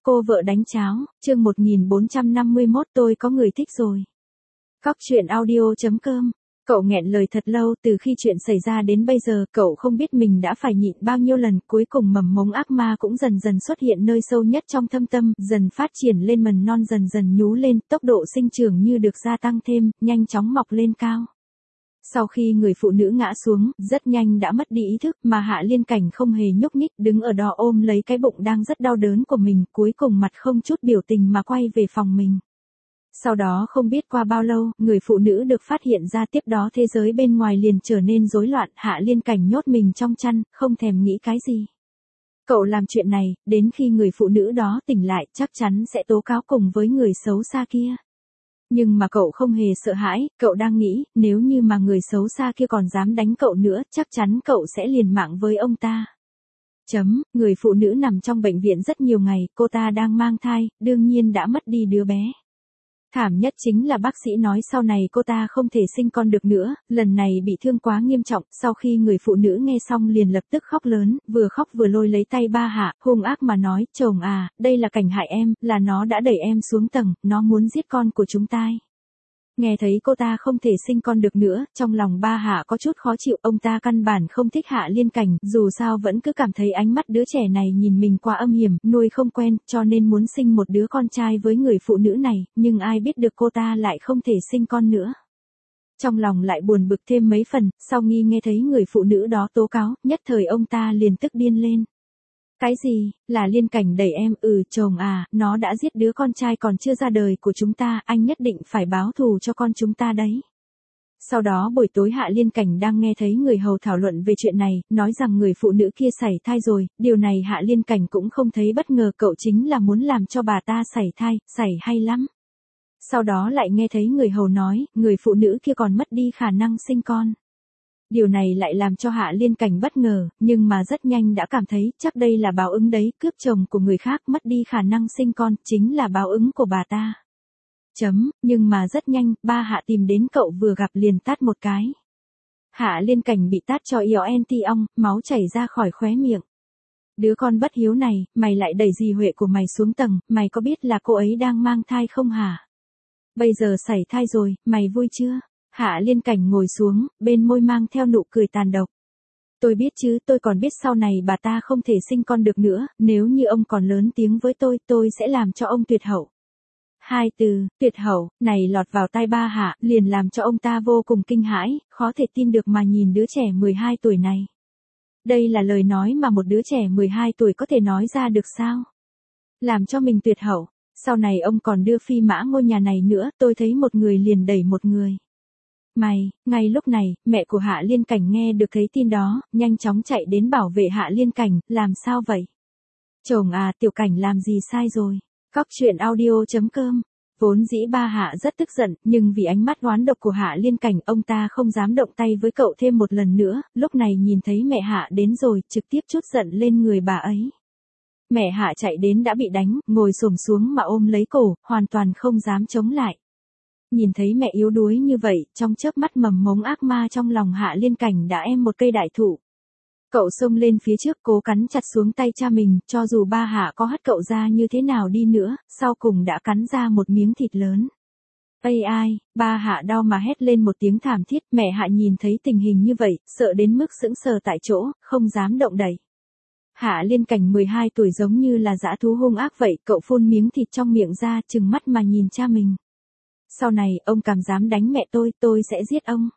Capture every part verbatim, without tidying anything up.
Cô vợ đánh cháo, chương một nghìn bốn trăm năm mươi mốt tôi có người thích rồi. Cóc truyện audio chấm com. Cậu nghẹn lời thật lâu, từ khi chuyện xảy ra đến bây giờ, cậu không biết mình đã phải nhịn bao nhiêu lần, cuối cùng mầm mống ác ma cũng dần dần xuất hiện nơi sâu nhất trong thâm tâm, dần phát triển lên mầm non dần dần nhú lên, tốc độ sinh trưởng như được gia tăng thêm, nhanh chóng mọc lên cao. Sau khi người phụ nữ ngã xuống, rất nhanh đã mất đi ý thức, mà Hạ Liên Cảnh không hề nhúc nhích, đứng ở đó ôm lấy cái bụng đang rất đau đớn của mình, cuối cùng mặt không chút biểu tình mà quay về phòng mình. Sau đó không biết qua bao lâu, người phụ nữ được phát hiện ra, tiếp đó thế giới bên ngoài liền trở nên rối loạn, Hạ Liên Cảnh nhốt mình trong chăn, không thèm nghĩ cái gì. Cậu làm chuyện này, đến khi người phụ nữ đó tỉnh lại, chắc chắn sẽ tố cáo cùng với người xấu xa kia. Nhưng mà cậu không hề sợ hãi, cậu đang nghĩ, nếu như mà người xấu xa kia còn dám đánh cậu nữa, chắc chắn cậu sẽ liều mạng với ông ta. Chấm, người phụ nữ nằm trong bệnh viện rất nhiều ngày, cô ta đang mang thai, đương nhiên đã mất đi đứa bé. Thảm nhất chính là bác sĩ nói sau này cô ta không thể sinh con được nữa, lần này bị thương quá nghiêm trọng, sau khi người phụ nữ nghe xong liền lập tức khóc lớn, vừa khóc vừa lôi lấy tay ba Hạ, hung ác mà nói, chồng à, đây là cảnh hại em, là nó đã đẩy em xuống tầng, nó muốn giết con của chúng ta. Nghe thấy cô ta không thể sinh con được nữa, trong lòng ba Hạ có chút khó chịu, ông ta căn bản không thích Hạ Liên Cảnh, dù sao vẫn cứ cảm thấy ánh mắt đứa trẻ này nhìn mình quá âm hiểm, nuôi không quen, cho nên muốn sinh một đứa con trai với người phụ nữ này, nhưng ai biết được cô ta lại không thể sinh con nữa. Trong lòng lại buồn bực thêm mấy phần, sau khi nghe thấy người phụ nữ đó tố cáo, nhất thời ông ta liền tức điên lên. Cái gì, là Liên Cảnh đẩy em, ừ chồng à, nó đã giết đứa con trai còn chưa ra đời của chúng ta, anh nhất định phải báo thù cho con chúng ta đấy. Sau đó buổi tối Hạ Liên Cảnh đang nghe thấy người hầu thảo luận về chuyện này, nói rằng người phụ nữ kia sảy thai rồi, điều này Hạ Liên Cảnh cũng không thấy bất ngờ, cậu chính là muốn làm cho bà ta sảy thai, sảy hay lắm. Sau đó lại nghe thấy người hầu nói, người phụ nữ kia còn mất đi khả năng sinh con. Điều này lại làm cho Hạ Liên Cảnh bất ngờ, nhưng mà rất nhanh đã cảm thấy, chắc đây là báo ứng đấy, cướp chồng của người khác, mất đi khả năng sinh con, chính là báo ứng của bà ta. Chấm, nhưng mà rất nhanh, ba Hạ tìm đến cậu vừa gặp liền tát một cái. Hạ Liên Cảnh bị tát cho yếu en ti ong, máu chảy ra khỏi khóe miệng. Đứa con bất hiếu này, mày lại đẩy dì Huệ của mày xuống tầng, mày có biết là cô ấy đang mang thai không hả? Bây giờ sảy thai rồi, mày vui chưa? Hạ Liên Cảnh ngồi xuống, bên môi mang theo nụ cười tàn độc. Tôi biết chứ, tôi còn biết sau này bà ta không thể sinh con được nữa, nếu như ông còn lớn tiếng với tôi, tôi sẽ làm cho ông tuyệt hậu. Hai từ, tuyệt hậu, này lọt vào tai ba Hạ, liền làm cho ông ta vô cùng kinh hãi, khó thể tin được mà nhìn đứa trẻ mười hai tuổi này. Đây là lời nói mà một đứa trẻ mười hai tuổi có thể nói ra được sao? Làm cho mình tuyệt hậu, sau này ông còn đưa phi mã ngôi nhà này nữa, tôi thấy một người liền đẩy một người. Mày, ngay lúc này, mẹ của Hạ Liên Cảnh nghe được thấy tin đó, nhanh chóng chạy đến bảo vệ Hạ Liên Cảnh, làm sao vậy? Chồng à, Tiểu Cảnh làm gì sai rồi? Cóc truyện audio chấm com. Vốn dĩ ba Hạ rất tức giận, nhưng vì ánh mắt oán độc của Hạ Liên Cảnh, ông ta không dám động tay với cậu thêm một lần nữa, lúc này nhìn thấy mẹ Hạ đến rồi, trực tiếp trút giận lên người bà ấy. Mẹ Hạ chạy đến đã bị đánh, ngồi xổm xuống mà ôm lấy cổ, hoàn toàn không dám chống lại. Nhìn thấy mẹ yếu đuối như vậy, trong chớp mắt mầm mống ác ma trong lòng Hạ Liên Cảnh đã em một cây đại thụ. Cậu xông lên phía trước cố cắn chặt xuống tay cha mình, cho dù ba Hạ có hất cậu ra như thế nào đi nữa, sau cùng đã cắn ra một miếng thịt lớn. Ây ai, ba Hạ đau mà hét lên một tiếng thảm thiết, mẹ Hạ nhìn thấy tình hình như vậy, sợ đến mức sững sờ tại chỗ, không dám động đậy. Hạ Liên Cảnh mười hai tuổi giống như là dã thú hung ác vậy, cậu phun miếng thịt trong miệng ra, trừng mắt mà nhìn cha mình. Sau này, ông cảm dám đánh mẹ tôi, tôi sẽ giết ông.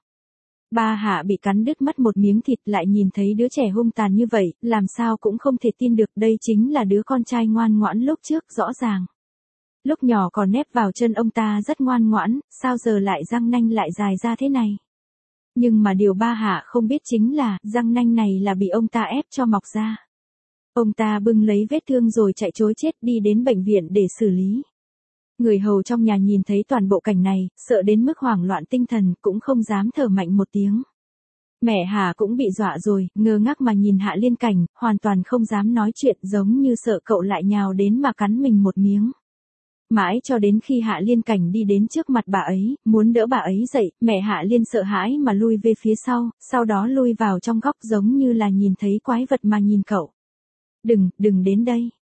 Ba Hạ bị cắn đứt mất một miếng thịt, lại nhìn thấy đứa trẻ hung tàn như vậy, làm sao cũng không thể tin được, đây chính là đứa con trai ngoan ngoãn lúc trước, rõ ràng. Lúc nhỏ còn nép vào chân ông ta rất ngoan ngoãn, sao giờ lại răng nanh lại dài ra thế này? Nhưng mà điều ba Hạ không biết chính là, răng nanh này là bị ông ta ép cho mọc ra. Ông ta bưng lấy vết thương rồi chạy trối chết đi đến bệnh viện để xử lý. Người hầu trong nhà nhìn thấy toàn bộ cảnh này, sợ đến mức hoảng loạn tinh thần, cũng không dám thở mạnh một tiếng. Mẹ Hà cũng bị dọa rồi, ngơ ngác mà nhìn Hạ Liên Cảnh, hoàn toàn không dám nói chuyện, giống như sợ cậu lại nhào đến mà cắn mình một miếng. Mãi cho đến khi Hạ Liên Cảnh đi đến trước mặt bà ấy, muốn đỡ bà ấy dậy, mẹ Hạ Liên sợ hãi mà lui về phía sau, sau đó lui vào trong góc giống như là nhìn thấy quái vật mà nhìn cậu. Đừng, đừng đến đây.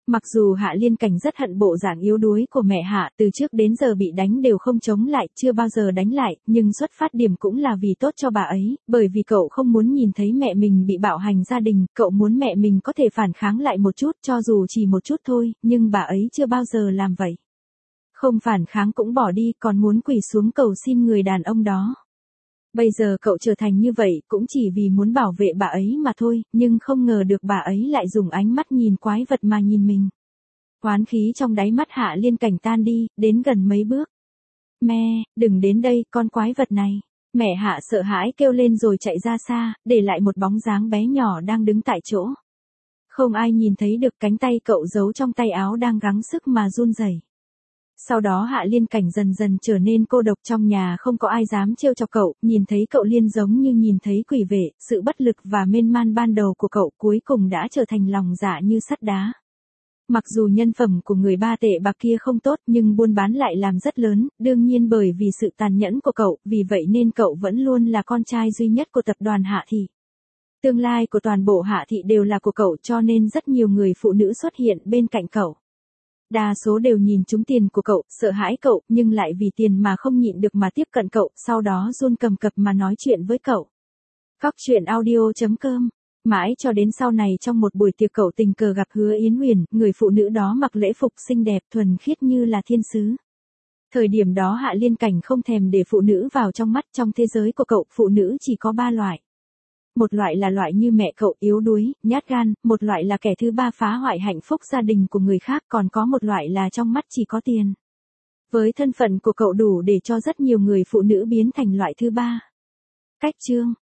Mặc dù Hạ Liên Cảnh rất hận bộ dạng yếu đuối của mẹ Hạ, từ trước đến giờ bị đánh đều không chống lại, chưa bao giờ đánh lại, nhưng xuất phát điểm cũng là vì tốt cho bà ấy, bởi vì cậu không muốn nhìn thấy mẹ mình bị bạo hành gia đình, cậu muốn mẹ mình có thể phản kháng lại một chút, cho dù chỉ một chút thôi, nhưng bà ấy chưa bao giờ làm vậy. Không phản kháng cũng bỏ đi, còn muốn quỳ xuống cầu xin người đàn ông đó. Bây giờ cậu trở thành như vậy cũng chỉ vì muốn bảo vệ bà ấy mà thôi, nhưng không ngờ được bà ấy lại dùng ánh mắt nhìn quái vật mà nhìn mình. Oán khí trong đáy mắt Hạ Liên Cảnh tan đi, đến gần mấy bước. Mẹ, đừng đến đây, con quái vật này. Mẹ Hạ sợ hãi kêu lên rồi chạy ra xa, để lại một bóng dáng bé nhỏ đang đứng tại chỗ. Không ai nhìn thấy được cánh tay cậu giấu trong tay áo đang gắng sức mà run rẩy. Sau đó Hạ Liên Cảnh dần dần trở nên cô độc, trong nhà không có ai dám trêu chọc cậu, nhìn thấy cậu Liên giống như nhìn thấy quỷ vệ, sự bất lực và mên man ban đầu của cậu cuối cùng đã trở thành lòng dạ như sắt đá. Mặc dù nhân phẩm của người ba tệ bạc kia không tốt nhưng buôn bán lại làm rất lớn, đương nhiên bởi vì sự tàn nhẫn của cậu, vì vậy nên cậu vẫn luôn là con trai duy nhất của tập đoàn Hạ Thị. Tương lai của toàn bộ Hạ Thị đều là của cậu, cho nên rất nhiều người phụ nữ xuất hiện bên cạnh cậu. Đa số đều nhìn trúng tiền của cậu, sợ hãi cậu, nhưng lại vì tiền mà không nhịn được mà tiếp cận cậu, sau đó run cầm cập mà nói chuyện với cậu. Cóc truyện audio chấm com. Mãi cho đến sau này trong một buổi tiệc cậu tình cờ gặp Hứa Yến Huyền, người phụ nữ đó mặc lễ phục xinh đẹp thuần khiết như là thiên sứ. Thời điểm đó Hạ Liên Cảnh không thèm để phụ nữ vào trong mắt, trong thế giới của cậu, phụ nữ chỉ có ba loại. Một loại là loại như mẹ cậu, yếu đuối, nhát gan, một loại là kẻ thứ ba phá hoại hạnh phúc gia đình của người khác, còn có một loại là trong mắt chỉ có tiền. Với thân phận của cậu đủ để cho rất nhiều người phụ nữ biến thành loại thứ ba. Cách chương